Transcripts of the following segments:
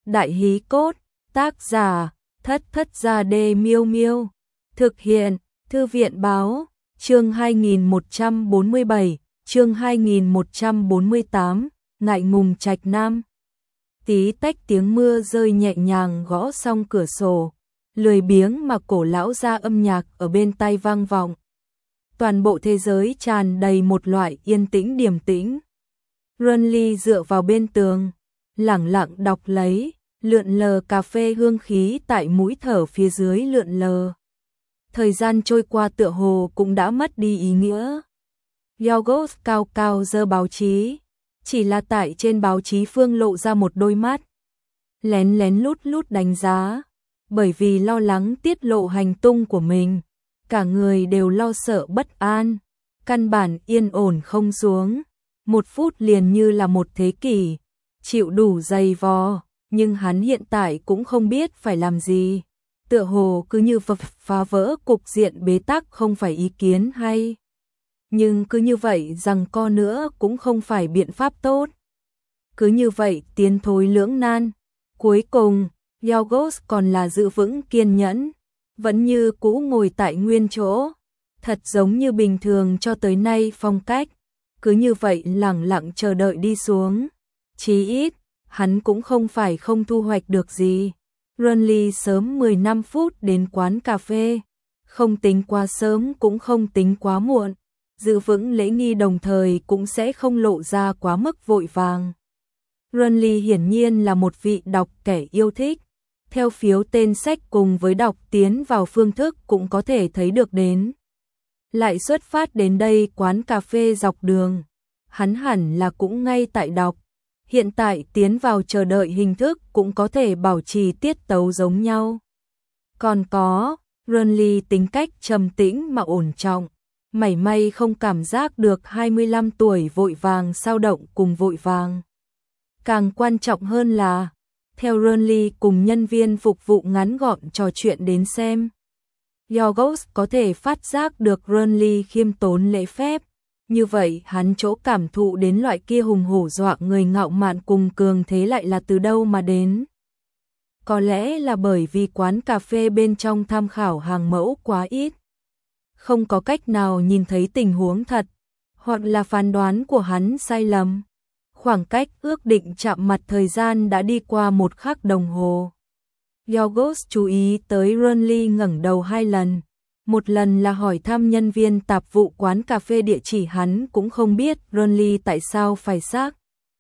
Đại hí cốt, tác giả, Thất Thất Gia Đê Miêu Miêu. Thực hiện, Thư viện báo, chương 2147, chương 2148, ngại ngùng Trạch Nam. Tí tách tiếng mưa rơi nhẹ nhàng gõ xong cửa sổ, lười biếng mà cổ lão ra âm nhạc ở bên tai vang vọng. Toàn bộ thế giới tràn đầy một loại yên tĩnh điềm tĩnh. Runly dựa vào bên tường, lẳng lặng đọc lấy, lượn lờ cà phê hương khí tại mũi thở phía dưới lượn lờ. Thời gian trôi qua tựa hồ cũng đã mất đi ý nghĩa. Yorgos cao cao giơ báo chí, chỉ là tại trên báo chí phương lộ ra một đôi mắt lén lén lút lút đánh giá, bởi vì lo lắng tiết lộ hành tung của mình, cả người đều lo sợ bất an, căn bản yên ổn không xuống. 1 phút liền như là một thế kỷ, chịu đủ dày vò, nhưng hắn hiện tại cũng không biết phải làm gì. Tựa hồ cứ như phá vỡ cục diện bế tắc không phải ý kiến hay. Nhưng cứ như vậy rằng co nữa cũng không phải biện pháp tốt. Cứ như vậy tiến thối lưỡng nan. Cuối cùng, Yorgos còn là giữ vững kiên nhẫn, vẫn như cũ ngồi tại nguyên chỗ, thật giống như bình thường cho tới nay phong cách. Cứ như vậy lẳng lặng chờ đợi đi xuống. Chí ít, hắn cũng không phải không thu hoạch được gì. Runly sớm 15 phút đến quán cà phê, không tính quá sớm cũng không tính quá muộn, giữ vững lễ nghi đồng thời cũng sẽ không lộ ra quá mức vội vàng. Runly hiển nhiên là một vị đọc kẻ yêu thích, theo phiếu tên sách cùng với đọc tiến vào phương thức cũng có thể thấy được đến. Lại xuất phát đến đây quán cà phê dọc đường, hắn hẳn là cũng ngay tại đọc. Hiện tại tiến vào chờ đợi hình thức cũng có thể bảo trì tiết tấu giống nhau. Còn có, Runly tính cách trầm tĩnh mà ổn trọng, mảy may không cảm giác được 25 tuổi vội vàng sao động cùng vội vàng. Càng quan trọng hơn là, theo Runly cùng nhân viên phục vụ ngắn gọn trò chuyện đến xem, Yorgos có thể phát giác được Runly khiêm tốn lễ phép. Như vậy hắn chỗ cảm thụ đến loại kia hùng hổ dọa người ngạo mạn cùng cường thế lại là từ đâu mà đến. Có lẽ là bởi vì quán cà phê bên trong tham khảo hàng mẫu quá ít, không có cách nào nhìn thấy tình huống thật, hoặc là phán đoán của hắn sai lầm. Khoảng cách ước định chạm mặt thời gian đã đi qua 1 khắc đồng hồ. Yorgos chú ý tới Runly ngẩng đầu 2 lần. Một lần là hỏi thăm nhân viên tạp vụ quán cà phê địa chỉ, hắn cũng không biết Runly tại sao phải xác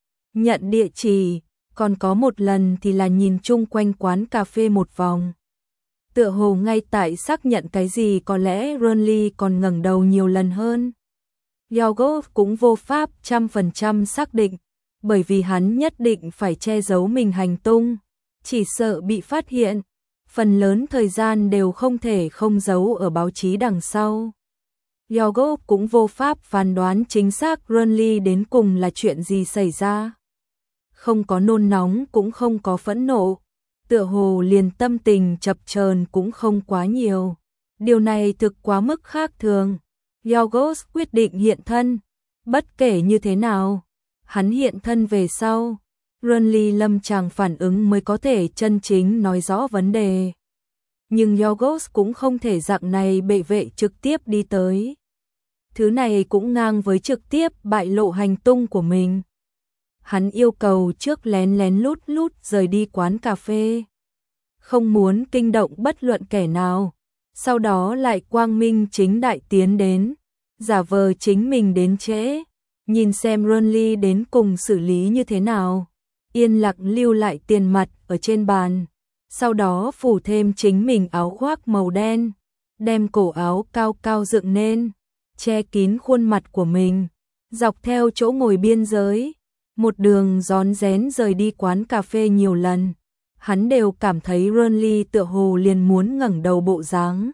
nhận địa chỉ, còn có một lần thì là nhìn chung quanh quán cà phê một vòng. Tựa hồ ngay tại xác nhận cái gì có lẽ Runly còn ngẩng đầu nhiều lần hơn. Yorgos cũng vô pháp 100% xác định, bởi vì hắn nhất định phải che giấu mình hành tung, chỉ sợ bị phát hiện. Phần lớn thời gian đều không thể không giấu ở báo chí đằng sau. Yorgos cũng vô pháp phán đoán chính xác Runly đến cùng là chuyện gì xảy ra. Không có nôn nóng cũng không có phẫn nộ, tựa hồ liền tâm tình chập chờn cũng không quá nhiều. Điều này thực quá mức khác thường. Yorgos quyết định hiện thân. Bất kể như thế nào, hắn hiện thân về sau, Runly lâm chàng phản ứng mới có thể chân chính nói rõ vấn đề. Nhưng Yorgos cũng không thể dạng này bệ vệ trực tiếp đi tới. Thứ này cũng ngang với trực tiếp bại lộ hành tung của mình. Hắn yêu cầu trước lén lén lút lút rời đi quán cà phê, không muốn kinh động bất luận kẻ nào, sau đó lại quang minh chính đại tiến đến, giả vờ chính mình đến trễ, nhìn xem Runly đến cùng xử lý như thế nào. Yên lặng lưu lại tiền mặt ở trên bàn, sau đó phủ thêm chính mình áo khoác màu đen, đem cổ áo cao cao dựng lên, che kín khuôn mặt của mình, dọc theo chỗ ngồi biên giới, một đường rón rén rời đi quán cà phê nhiều lần. Hắn đều cảm thấy Runly tựa hồ liền muốn ngẩng đầu bộ dáng,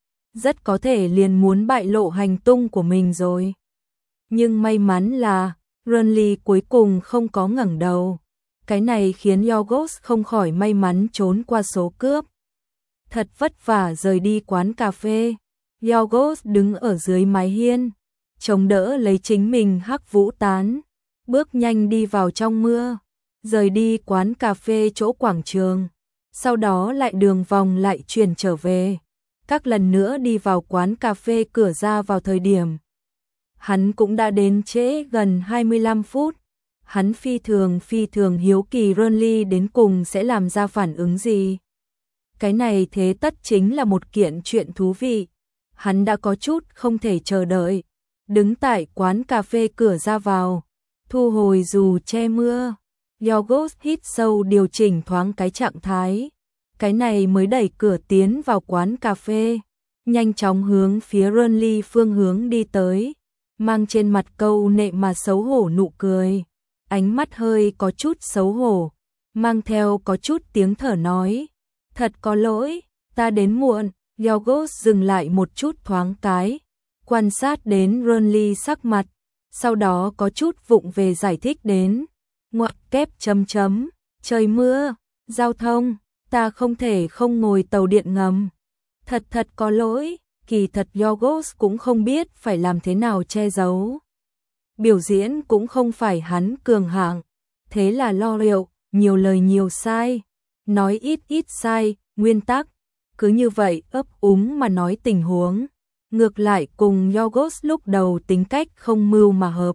rất có thể liền muốn bại lộ hành tung của mình rồi. Nhưng may mắn là Runly cuối cùng không có ngẩng đầu. Cái này khiến Yorgos không khỏi may mắn trốn qua số cướp. Thật vất vả rời đi quán cà phê, Yorgos đứng ở dưới mái hiên, chống đỡ lấy chính mình hắc vũ tán, bước nhanh đi vào trong mưa. rời đi quán cà phê chỗ quảng trường, sau đó lại đường vòng lại chuyển trở về. Các lần nữa đi vào quán cà phê cửa ra vào thời điểm hắn cũng đã đến trễ gần 25 phút. Hắn phi thường hiếu kỳ Renly đến cùng sẽ làm ra phản ứng gì. Cái này thế tất chính là một kiện chuyện thú vị. Hắn đã có chút không thể chờ đợi. Đứng tại quán cà phê cửa ra vào, thu hồi dù che mưa. Yorgos hít sâu điều chỉnh thoáng cái trạng thái. Cái này mới đẩy cửa tiến vào quán cà phê. Nhanh chóng hướng phía Renly phương hướng đi tới. Mang trên mặt câu nệ mà xấu hổ nụ cười. Ánh mắt hơi có chút xấu hổ. Mang theo có chút tiếng thở nói. Thật có lỗi, ta đến muộn. Yorgos dừng lại một chút thoáng cái. Quan sát đến Renly sắc mặt. Sau đó có chút vụng về giải thích đến. Ngoặc kép chấm chấm. Trời mưa, giao thông, ta không thể không ngồi tàu điện ngầm. Thật có lỗi. Kỳ thật Yorgos cũng không biết phải làm thế nào che giấu. Biểu diễn cũng không phải hắn cường hạng. Thế là lo liệu, nhiều lời nhiều sai. Nói ít sai, nguyên tắc. Cứ như vậy ấp úng mà nói tình huống. Ngược lại cùng Yorgos lúc đầu tính cách không mưu mà hợp.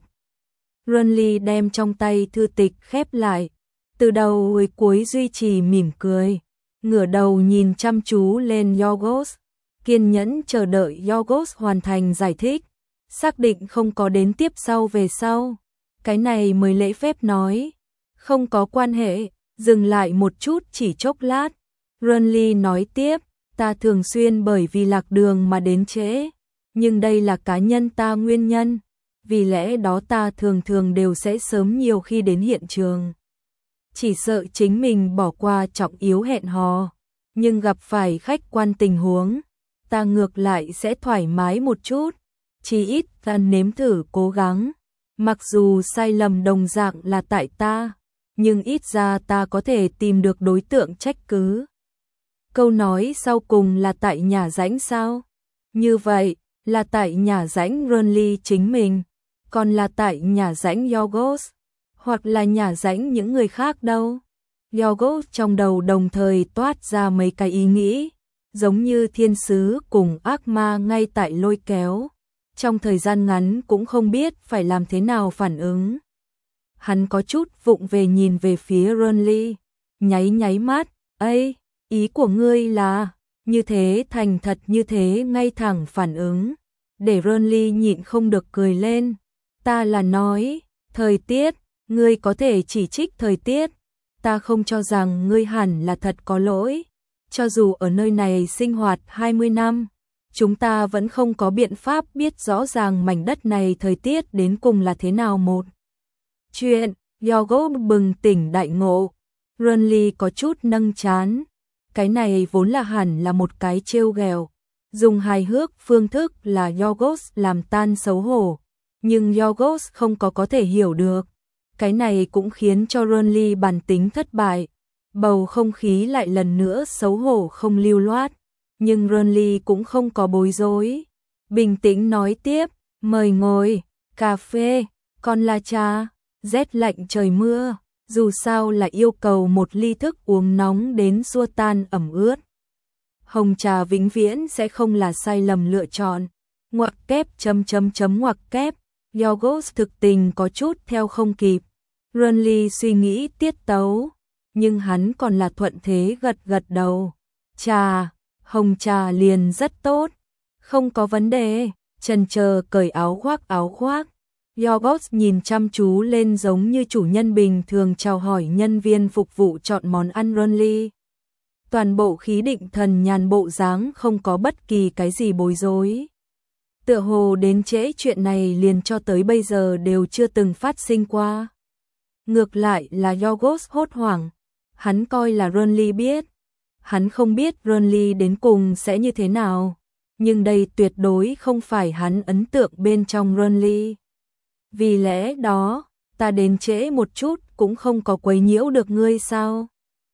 Renly đem trong tay thư tịch khép lại. Từ đầu tới cuối duy trì mỉm cười. Ngửa đầu nhìn chăm chú lên Yorgos. Kiên nhẫn chờ đợi Yorgos hoàn thành giải thích. Xác định không có đến tiếp sau về sau. Cái này mới lễ phép nói. Không có quan hệ, dừng lại một chút chỉ chốc lát. Renly nói tiếp, ta thường xuyên bởi vì lạc đường mà đến trễ. Nhưng đây là cá nhân ta nguyên nhân. Vì lẽ đó ta thường đều sẽ sớm nhiều khi đến hiện trường. Chỉ sợ chính mình bỏ qua trọng yếu hẹn hò. Nhưng gặp phải khách quan tình huống. Ta ngược lại sẽ thoải mái một chút. Chỉ ít ta nếm thử cố gắng. Mặc dù sai lầm đồng dạng là tại ta, nhưng ít ra ta có thể tìm được đối tượng trách cứ. Câu nói sau cùng là tại nhà rãnh sao? Như vậy, là tại nhà rãnh Renly chính mình, còn là tại nhà rãnh Yorgos, hoặc là nhà rãnh những người khác đâu? Yorgos trong đầu đồng thời toát ra mấy cái ý nghĩ, giống như thiên sứ cùng ác ma ngay tại lôi kéo. Trong thời gian ngắn cũng không biết phải làm thế nào phản ứng. Hắn có chút vụng về nhìn về phía Renly, nháy mắt, "Ây, ý của ngươi là?" Như thế thành thật như thế ngay thẳng phản ứng, để Renly nhịn không được cười lên. "Ta là nói, thời tiết, ngươi có thể chỉ trích thời tiết, ta không cho rằng ngươi hẳn là thật có lỗi. Cho dù ở nơi này sinh hoạt 20 năm, chúng ta vẫn không có biện pháp biết rõ ràng mảnh đất này thời tiết đến cùng là thế nào một." Chuyện, Yorgos bừng tỉnh đại ngộ. Renly có chút nâng trán. Cái này vốn là hẳn là một cái trêu ghẹo. Dùng hài hước phương thức là Yorgos làm tan xấu hổ. Nhưng Yorgos không có thể hiểu được. Cái này cũng khiến cho Renly bản tính thất bại. Bầu không khí lại lần nữa xấu hổ không lưu loát. Nhưng Renly cũng không có bối rối. Bình tĩnh nói tiếp, "Mời ngồi, cà phê, còn là trà." Rét lạnh trời mưa, dù sao là yêu cầu một ly thức uống nóng đến xua tan ẩm ướt. Hồng trà vĩnh viễn sẽ không là sai lầm lựa chọn. Ngoặc kép chấm ngoặc kép. Yorgos thực tình có chút theo không kịp. Renly suy nghĩ tiết tấu, nhưng hắn còn là thuận thế gật đầu. "Trà, hồng trà liền rất tốt, không có vấn đề." Chần chờ cởi áo khoác. Yorgos nhìn chăm chú lên giống như chủ nhân bình thường chào hỏi nhân viên phục vụ chọn món ăn Renly. Toàn bộ khí định thần nhàn bộ dáng không có bất kỳ cái gì bối rối. Tựa hồ đến trễ chuyện này liền cho tới bây giờ đều chưa từng phát sinh qua. Ngược lại là Yorgos hốt hoảng. Hắn coi là Renly biết. Hắn không biết Renly đến cùng sẽ như thế nào. Nhưng đây tuyệt đối không phải hắn ấn tượng bên trong Renly. Vì lẽ đó, ta đến trễ một chút cũng không có quấy nhiễu được ngươi sao?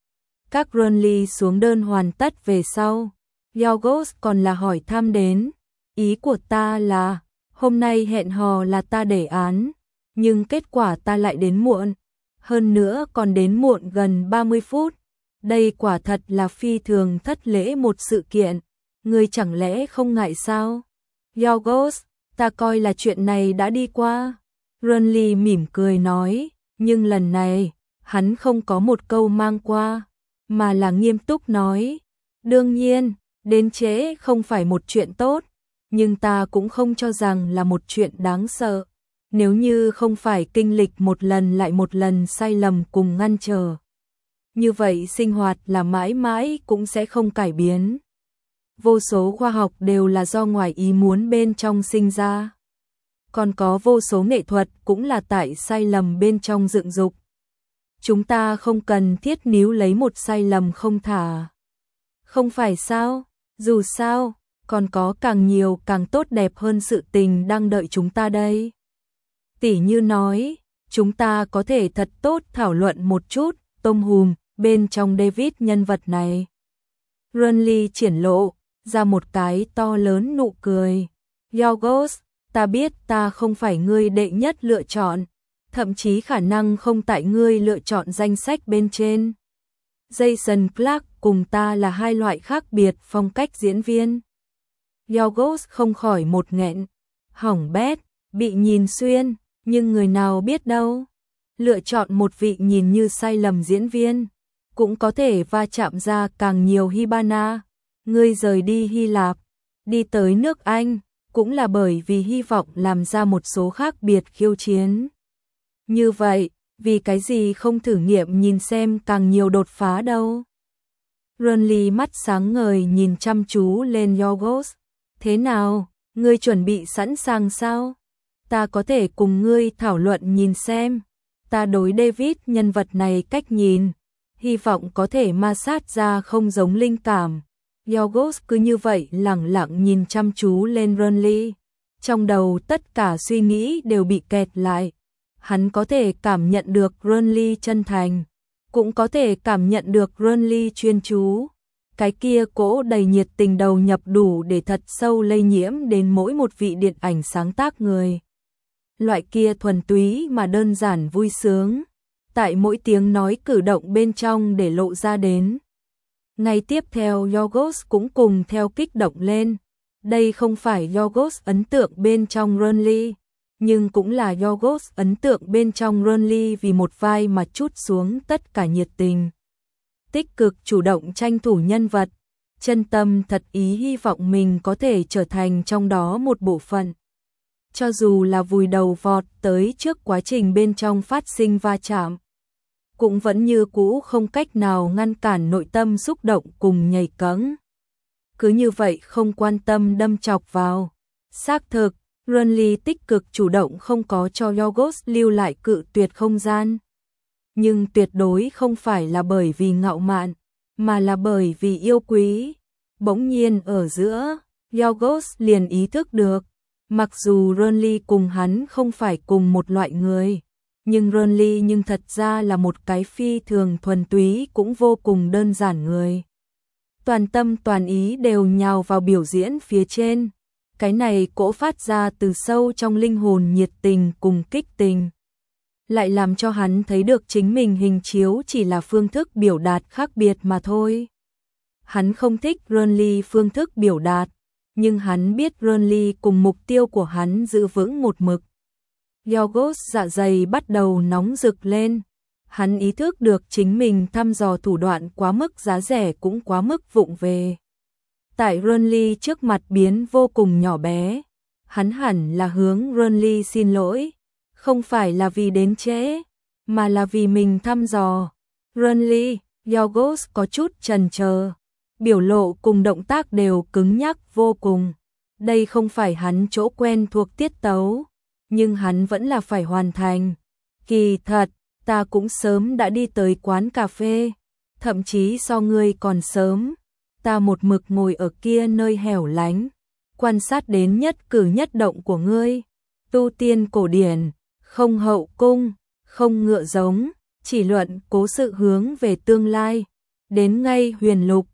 Các Renly xuống đơn hoàn tất về sau. Yorgos còn là hỏi thăm đến. Ý của ta là, hôm nay hẹn hò là ta để án, nhưng kết quả ta lại đến muộn. hơn nữa còn đến muộn gần 30 phút. Đây quả thật là phi thường thất lễ một sự kiện, ngươi chẳng lẽ không ngại sao? Yorgos, ta coi là chuyện này đã đi qua. Renly mỉm cười nói, nhưng lần này, hắn không có một câu mang qua, mà là nghiêm túc nói. Đương nhiên, đến trễ không phải một chuyện tốt, nhưng ta cũng không cho rằng là một chuyện đáng sợ. Nếu như không phải kinh lịch một lần lại một lần sai lầm cùng ngăn trở. Như vậy sinh hoạt là mãi mãi cũng sẽ không cải biến. Vô số khoa học đều là do ngoài ý muốn bên trong sinh ra. Còn có vô số nghệ thuật cũng là tại sai lầm bên trong dựng dục. Chúng ta không cần thiết níu lấy một sai lầm không thả. Không phải sao? Dù sao, còn có càng nhiều càng tốt đẹp hơn sự tình đang đợi chúng ta đây. Tỉ như nói, chúng ta có thể thật tốt thảo luận một chút, Tom Hùm, bên trong David nhân vật này. Renly triển lộ ra một cái to lớn nụ cười. Yorgos, ta biết ta không phải ngươi đệ nhất lựa chọn, thậm chí khả năng không tại ngươi lựa chọn danh sách bên trên. Jason Clarke cùng ta là hai loại khác biệt phong cách diễn viên. Yorgos không khỏi một nghẹn, hỏng bét, bị nhìn xuyên, nhưng người nào biết đâu. Lựa chọn một vị nhìn như sai lầm diễn viên, cũng có thể va chạm ra càng nhiều Hibana. Ngươi rời đi Hy Lạp, đi tới nước Anh, cũng là bởi vì hy vọng làm ra một số khác biệt khiêu chiến. Như vậy, vì cái gì không thử nghiệm nhìn xem càng nhiều đột phá đâu? Renly mắt sáng ngời nhìn chăm chú lên Yorgos. Thế nào, ngươi chuẩn bị sẵn sàng sao? Ta có thể cùng ngươi thảo luận nhìn xem. Ta đối David nhân vật này cách nhìn, hy vọng có thể ma sát ra không giống linh cảm. Yorgos cứ như vậy lẳng lặng nhìn chăm chú lên Renly. Trong đầu tất cả suy nghĩ đều bị kẹt lại. Hắn có thể cảm nhận được Renly chân thành, cũng có thể cảm nhận được Renly chuyên chú. Cái kia cỗ đầy nhiệt tình đầu nhập đủ để thật sâu lây nhiễm đến mỗi một vị điện ảnh sáng tác người. Loại kia thuần túy mà đơn giản vui sướng, tại mỗi tiếng nói cử động bên trong để lộ ra đến. Ngay tiếp theo Yorgos cũng cùng theo kích động lên. Đây không phải Yorgos ấn tượng bên trong Renly, nhưng cũng là Yorgos ấn tượng bên trong Renly vì một vai mà trút xuống tất cả nhiệt tình. Tích cực chủ động tranh thủ nhân vật, chân tâm thật ý hy vọng mình có thể trở thành trong đó một bộ phận. Cho dù là vùi đầu vọt tới trước quá trình bên trong phát sinh va chạm, cũng vẫn như cũ không cách nào ngăn cản nội tâm xúc động cùng nhảy cẫng. Cứ như vậy không quan tâm đâm chọc vào. Xác thực, Renly tích cực chủ động không có cho Yorgos lưu lại cự tuyệt không gian. Nhưng tuyệt đối không phải là bởi vì ngạo mạn, mà là bởi vì yêu quý. Bỗng nhiên ở giữa, Yorgos liền ý thức được, mặc dù Renly cùng hắn không phải cùng một loại người, nhưng Renly nhưng thật ra là một cái phi thường thuần túy cũng vô cùng đơn giản người. Toàn tâm toàn ý đều nhào vào biểu diễn phía trên. Cái này cỗ phát ra từ sâu trong linh hồn nhiệt tình cùng kích tình. Lại làm cho hắn thấy được chính mình hình chiếu chỉ là phương thức biểu đạt khác biệt mà thôi. Hắn không thích Renly phương thức biểu đạt, nhưng hắn biết Renly cùng mục tiêu của hắn giữ vững một mực. Yorgos dạ dày bắt đầu nóng rực lên. Hắn ý thức được chính mình thăm dò thủ đoạn quá mức giá rẻ cũng quá mức vụng về. Tại Renly trước mặt biến vô cùng nhỏ bé, hắn hẳn là hướng Renly xin lỗi, không phải là vì đến trễ, mà là vì mình thăm dò. Renly, Yorgos có chút chần chờ, biểu lộ cùng động tác đều cứng nhắc vô cùng. Đây không phải hắn chỗ quen thuộc tiết tấu, nhưng hắn vẫn là phải hoàn thành. Kỳ thật, ta cũng sớm đã đi tới quán cà phê, thậm chí so ngươi còn sớm. Ta một mực ngồi ở kia nơi hẻo lánh, quan sát đến nhất cử nhất động của ngươi. Tu tiên cổ điển, không hậu cung, không ngựa giống, chỉ luận cố sự hướng về tương lai. Đến ngay huyền lục,